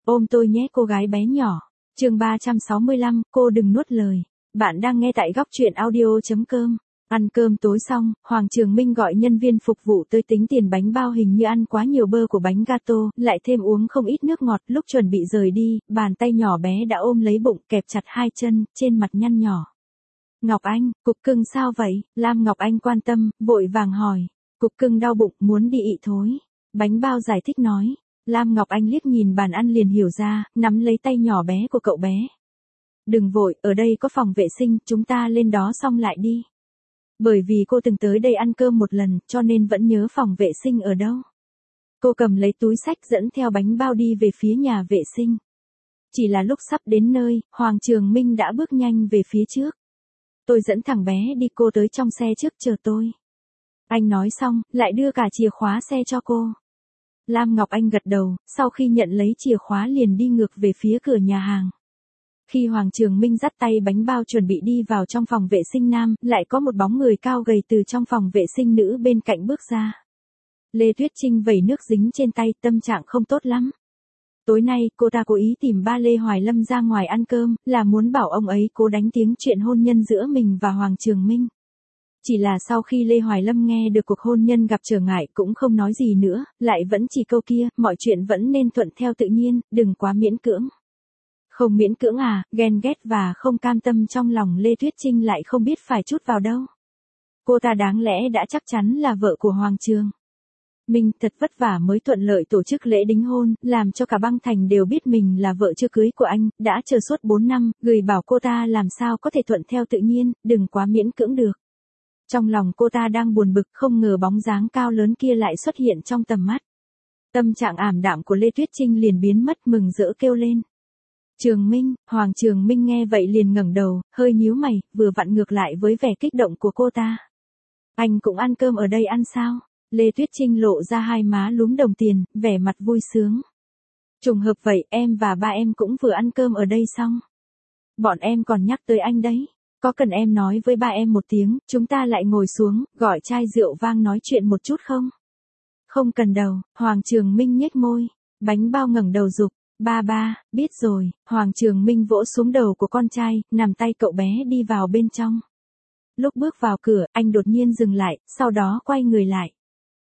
Ôm tôi nhé cô gái bé nhỏ. Chương 365, cô đừng nuốt lời. Bạn đang nghe tại góc truyện audio.com. Ăn cơm tối xong, Hoàng Trường Minh gọi nhân viên phục vụ tới tính tiền bánh bao, hình như ăn quá nhiều bơ của bánh gato, lại thêm uống không ít nước ngọt. Lúc chuẩn bị rời đi, bàn tay nhỏ bé đã ôm lấy bụng, kẹp chặt hai chân, trên mặt nhăn nhỏ. Ngọc Anh, cục cưng sao vậy? Lam Ngọc Anh quan tâm, vội vàng hỏi. Cục cưng đau bụng, muốn đi ị thôi. Bánh bao giải thích nói. Lam Ngọc Anh liếc nhìn bàn ăn liền hiểu ra, nắm lấy tay nhỏ bé của cậu bé. Đừng vội, ở đây có phòng vệ sinh, chúng ta lên đó xong lại đi. Bởi vì cô từng tới đây ăn cơm một lần, cho nên vẫn nhớ phòng vệ sinh ở đâu. Cô cầm lấy túi xách dẫn theo bánh bao đi về phía nhà vệ sinh. Chỉ là lúc sắp đến nơi, Hoàng Trường Minh đã bước nhanh về phía trước. Tôi dẫn thằng bé đi, cô tới trong xe trước chờ tôi. Anh nói xong, lại đưa cả chìa khóa xe cho cô. Lam Ngọc Anh gật đầu, sau khi nhận lấy chìa khóa liền đi ngược về phía cửa nhà hàng. Khi Hoàng Trường Minh dắt tay bánh bao chuẩn bị đi vào trong phòng vệ sinh nam, lại có một bóng người cao gầy từ trong phòng vệ sinh nữ bên cạnh bước ra. Lê Tuyết Trinh vẩy nước dính trên tay, tâm trạng không tốt lắm. Tối nay, cô ta cố ý tìm ba Lê Hoài Lâm ra ngoài ăn cơm, là muốn bảo ông ấy cố đánh tiếng chuyện hôn nhân giữa mình và Hoàng Trường Minh. Chỉ là sau khi Lê Hoài Lâm nghe được cuộc hôn nhân gặp trở ngại cũng không nói gì nữa, lại vẫn chỉ câu kia, mọi chuyện vẫn nên thuận theo tự nhiên, đừng quá miễn cưỡng. Không miễn cưỡng à, ghen ghét và không cam tâm trong lòng Lê Tuyết Trinh lại không biết phải chút vào đâu. Cô ta đáng lẽ đã chắc chắn là vợ của Hoàng Trường Minh, thật vất vả mới thuận lợi tổ chức lễ đính hôn, làm cho cả băng thành đều biết mình là vợ chưa cưới của anh, đã chờ suốt 4 năm, gửi bảo cô ta làm sao có thể thuận theo tự nhiên, đừng quá miễn cưỡng được. Trong lòng cô ta đang buồn bực, không ngờ bóng dáng cao lớn kia lại xuất hiện trong tầm mắt. Tâm trạng ảm đạm của Lê Tuyết Trinh liền biến mất, mừng rỡ kêu lên. Trường Minh, Hoàng Trường Minh nghe vậy liền ngẩng đầu, hơi nhíu mày, vừa vặn ngược lại với vẻ kích động của cô ta. Anh cũng ăn cơm ở đây ăn sao? Lê Tuyết Trinh lộ ra hai má lúm đồng tiền, vẻ mặt vui sướng. Trùng hợp vậy, em và ba em cũng vừa ăn cơm ở đây xong. Bọn em còn nhắc tới anh đấy. Có cần em nói với ba em một tiếng, chúng ta lại ngồi xuống, gọi chai rượu vang nói chuyện một chút không? Không cần đâu, Hoàng Trường Minh nhếch môi. Bánh bao ngẩng đầu giục. Ba, biết rồi. Hoàng Trường Minh vỗ xuống đầu của con trai, nắm tay cậu bé đi vào bên trong. Lúc bước vào cửa, anh đột nhiên dừng lại, sau đó quay người lại.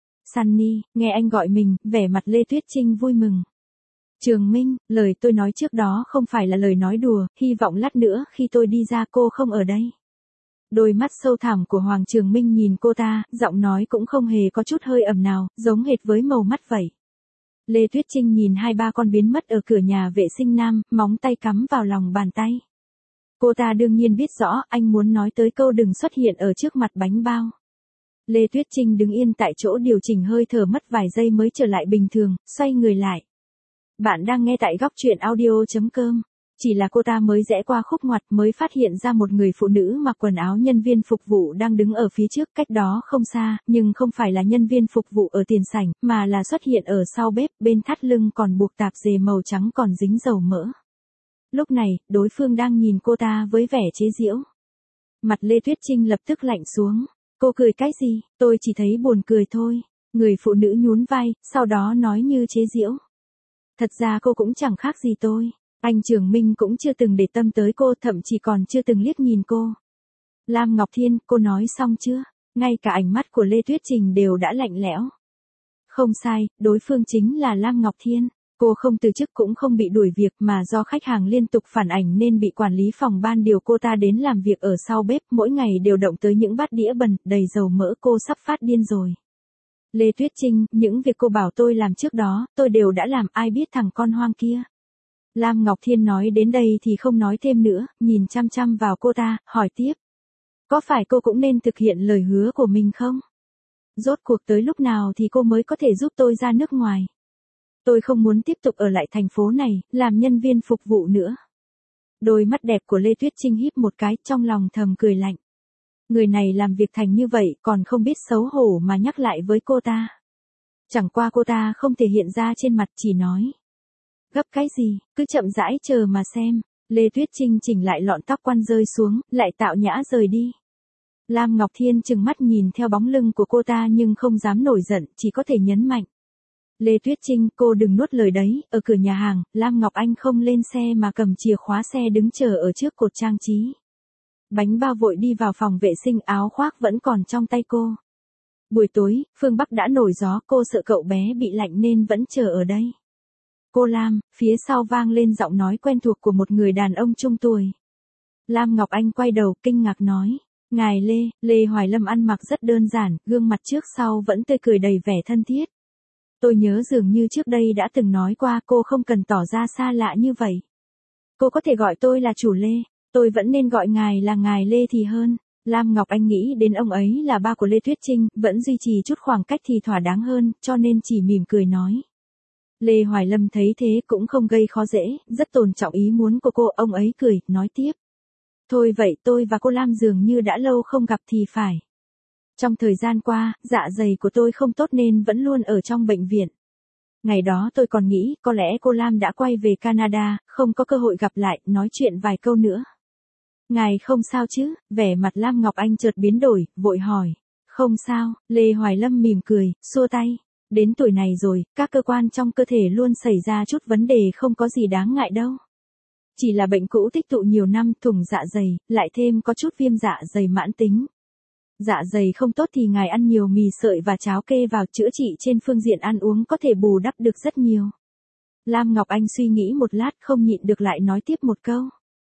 Sunny, nghe anh gọi mình, vẻ mặt Lê Tuyết Trinh vui mừng. Trường Minh, lời tôi nói trước đó không phải là lời nói đùa, hy vọng lát nữa khi tôi đi ra cô không ở đây. Đôi mắt sâu thẳm của Hoàng Trường Minh nhìn cô ta, giọng nói cũng không hề có chút hơi ẩm nào, giống hệt với màu mắt vậy. Lê Tuyết Trinh nhìn hai ba con biến mất ở cửa nhà vệ sinh nam, móng tay cắm vào lòng bàn tay. Cô ta đương nhiên biết rõ anh muốn nói tới câu đừng xuất hiện ở trước mặt bánh bao. Lê Tuyết Trinh đứng yên tại chỗ điều chỉnh hơi thở mất vài giây mới trở lại bình thường, xoay người lại. Bạn đang nghe tại góc truyện audio.com. Chỉ là cô ta mới rẽ qua khúc ngoặt mới phát hiện ra một người phụ nữ mặc quần áo nhân viên phục vụ đang đứng ở phía trước, cách đó không xa, nhưng không phải là nhân viên phục vụ ở tiền sảnh, mà là xuất hiện ở sau bếp, bên thắt lưng còn buộc tạp dề màu trắng còn dính dầu mỡ. Lúc này, đối phương đang nhìn cô ta với vẻ chế giễu. Mặt Lê Tuyết Trinh lập tức lạnh xuống. Cô cười cái gì, tôi chỉ thấy buồn cười thôi. Người phụ nữ nhún vai, sau đó nói như chế giễu. Thật ra cô cũng chẳng khác gì tôi. Anh Trường Minh cũng chưa từng để tâm tới cô, thậm chí còn chưa từng liếc nhìn cô. Lam Ngọc Thiên, cô nói xong chưa? Ngay cả ánh mắt của Lê Tuyết Trinh đều đã lạnh lẽo. Không sai, đối phương chính là Lam Ngọc Thiên. Cô không từ chức cũng không bị đuổi việc mà do khách hàng liên tục phản ảnh nên bị quản lý phòng ban điều cô ta đến làm việc ở sau bếp, mỗi ngày đều động tới những bát đĩa bẩn, đầy dầu mỡ, cô sắp phát điên rồi. Lê Tuyết Trinh, những việc cô bảo tôi làm trước đó, tôi đều đã làm, ai biết thằng con hoang kia. Lam Ngọc Thiên nói đến đây thì không nói thêm nữa, nhìn chăm chăm vào cô ta, hỏi tiếp. Có phải cô cũng nên thực hiện lời hứa của mình không? Rốt cuộc tới lúc nào thì cô mới có thể giúp tôi ra nước ngoài? Tôi không muốn tiếp tục ở lại thành phố này, làm nhân viên phục vụ nữa. Đôi mắt đẹp của Lê Tuyết Trinh híp một cái, trong lòng thầm cười lạnh. Người này làm việc thành như vậy còn không biết xấu hổ mà nhắc lại với cô ta. Chẳng qua cô ta không thể hiện ra trên mặt, chỉ nói. Gấp cái gì, cứ chậm rãi chờ mà xem. Lê Tuyết Trinh chỉnh lại lọn tóc quăn rơi xuống, lại tạo nhã rời đi. Lam Ngọc Thiên trừng mắt nhìn theo bóng lưng của cô ta nhưng không dám nổi giận, chỉ có thể nhấn mạnh. Lê Tuyết Trinh, cô đừng nuốt lời đấy, ở cửa nhà hàng, Lam Ngọc Anh không lên xe mà cầm chìa khóa xe đứng chờ ở trước cột trang trí. Bánh bao vội đi vào phòng vệ sinh, áo khoác vẫn còn trong tay cô. Buổi tối, phương Bắc đã nổi gió, cô sợ cậu bé bị lạnh nên vẫn chờ ở đây. Cô Lam, phía sau vang lên giọng nói quen thuộc của một người đàn ông trung tuổi. Lam Ngọc Anh quay đầu, kinh ngạc nói. Ngài Lê, Lê Hoài Lâm ăn mặc rất đơn giản, gương mặt trước sau vẫn tươi cười đầy vẻ thân thiết. Tôi nhớ dường như trước đây đã từng nói qua cô không cần tỏ ra xa lạ như vậy. Cô có thể gọi tôi là chủ Lê, tôi vẫn nên gọi ngài là ngài Lê thì hơn. Lam Ngọc Anh nghĩ đến ông ấy là ba của Lê Tuyết Trinh, vẫn duy trì chút khoảng cách thì thỏa đáng hơn, cho nên chỉ mỉm cười nói. Lê Hoài Lâm thấy thế cũng không gây khó dễ, rất tôn trọng ý muốn của cô, ông ấy cười, nói tiếp. Thôi vậy tôi và cô Lam dường như đã lâu không gặp thì phải. Trong thời gian qua, dạ dày của tôi không tốt nên vẫn luôn ở trong bệnh viện. Ngày đó tôi còn nghĩ có lẽ cô Lam đã quay về Canada, không có cơ hội gặp lại, nói chuyện vài câu nữa. Ngài không sao chứ? Vẻ mặt Lam Ngọc Anh chợt biến đổi, vội hỏi. Không sao, Lê Hoài Lâm mỉm cười, xua tay. Đến tuổi này rồi, các cơ quan trong cơ thể luôn xảy ra chút vấn đề, không có gì đáng ngại đâu. Chỉ là bệnh cũ tích tụ nhiều năm, thủng dạ dày, lại thêm có chút viêm dạ dày mãn tính. Dạ dày không tốt thì ngài ăn nhiều mì sợi và cháo kê vào, chữa trị trên phương diện ăn uống có thể bù đắp được rất nhiều. Lam Ngọc Anh suy nghĩ một lát không nhịn được lại nói tiếp một câu.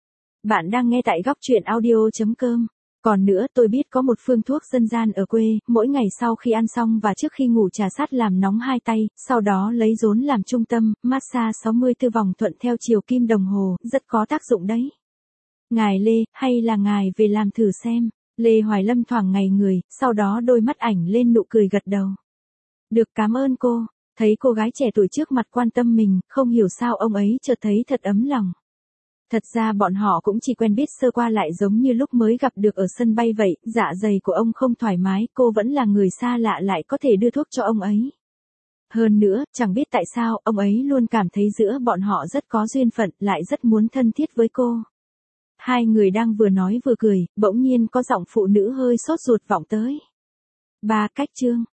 Bạn đang nghe tại góc truyện audio.com. Còn nữa, tôi biết có một phương thuốc dân gian ở quê, mỗi ngày sau khi ăn xong và trước khi ngủ trà sát làm nóng hai tay, sau đó lấy rốn làm trung tâm, massage 64 vòng thuận theo chiều kim đồng hồ, rất có tác dụng đấy. Ngài Lê, hay là ngài về làm thử xem. Lê Hoài Lâm thoảng ngây người, sau đó đôi mắt ảnh lên nụ cười gật đầu. Được, cảm ơn cô. Thấy cô gái trẻ tuổi trước mặt quan tâm mình, không hiểu sao ông ấy chợt thấy thật ấm lòng. Thật ra bọn họ cũng chỉ quen biết sơ qua, lại giống như lúc mới gặp được ở sân bay vậy, dạ dày của ông không thoải mái, cô vẫn là người xa lạ lại có thể đưa thuốc cho ông ấy. Hơn nữa, chẳng biết tại sao, ông ấy luôn cảm thấy giữa bọn họ rất có duyên phận, lại rất muốn thân thiết với cô. Hai người đang vừa nói vừa cười, bỗng nhiên có giọng phụ nữ hơi sốt ruột vọng tới. Ba cách chương.